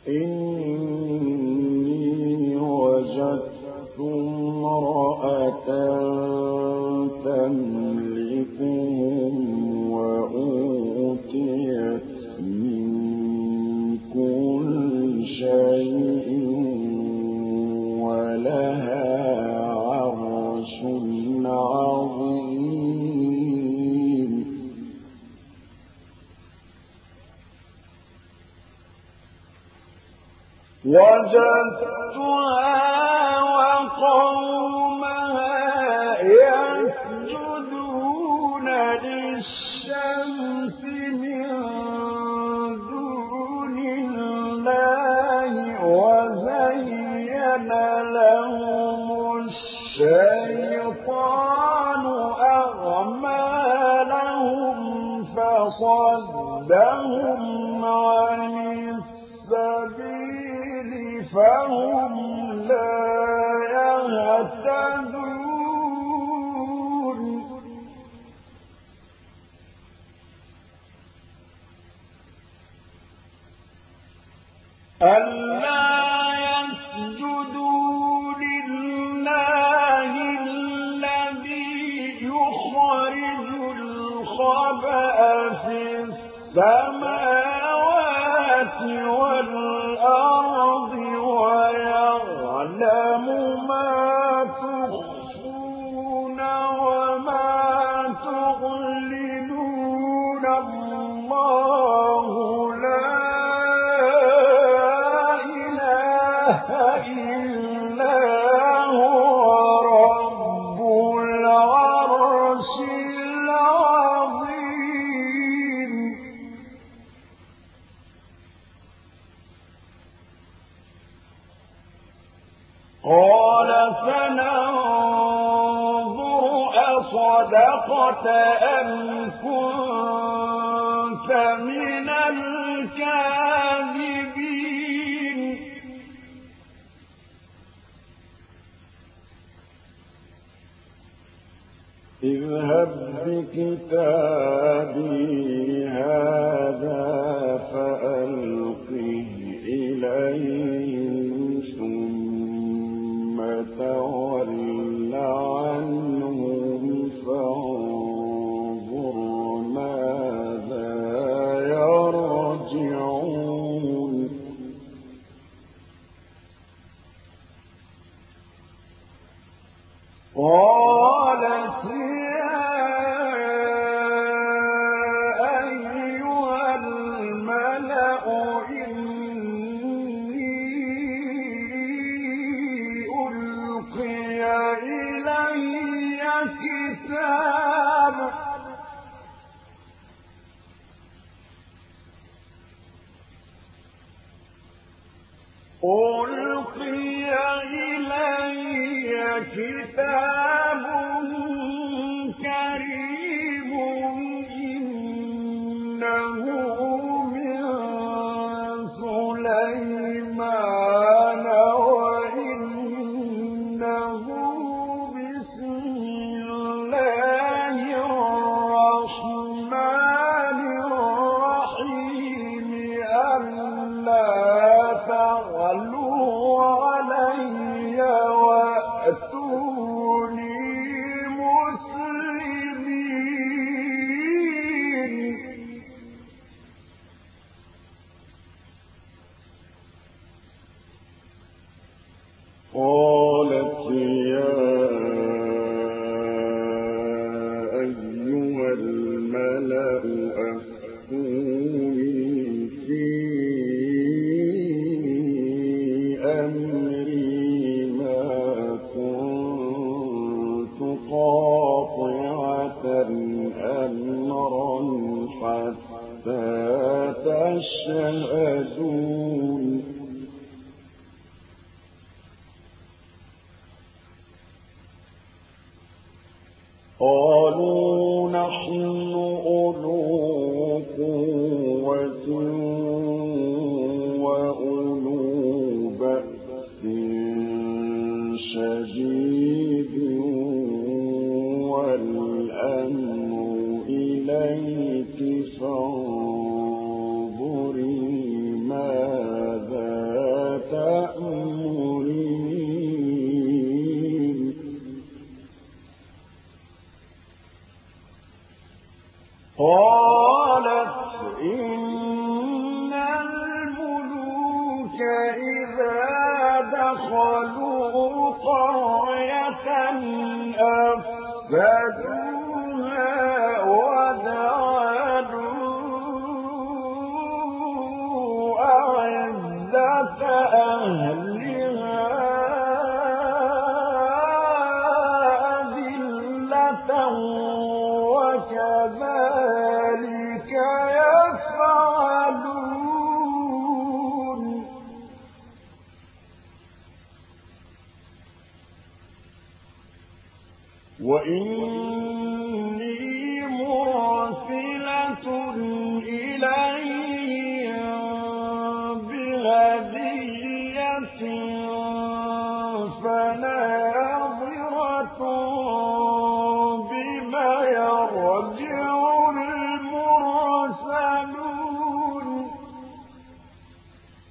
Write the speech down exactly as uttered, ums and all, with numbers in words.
إني وجدت امرأة تملكهم وأوتيت من كل شيء ولها عرش عظيم. وجدتها وقومها يسجدون للشمس من دون الله وزين لهم الشيطان أعمالهم فصدهم عن السبيل فهم لا يهتدون. ألا يسجدوا لله الذي يخرج الخبأ في السماوات والأرض ويعلم ما تخفون وما تعلنون. الله لا إله إلا هو رب العرش العظيم. قال فننظر أصدقت أم كنت من الكاذبين. اذهب بكتابي هذا فألقه إليهم ثم تول عنهم فانظر ماذا يرجعون. قالت يا أيها الملأ إني ألقي إلي كتاب ألقي إلي كتاب كريم إنه من سليمان وإنه بسم الله الرحمن الرحيم. ألا تعلوا علي وأتوني مسلمين. قالت يا أيها الملأ أفتوني في أمري ما كنت قاطعة أمرا حتى تشهدون. قالوا نحن أولو قوة وأولو بأس شديد والأمر إليك فانظري ماذا إذا دخلوا قرية أفسدوها وجعلوا أعزة أهلها أذلة وكذلك يفعلون. وإن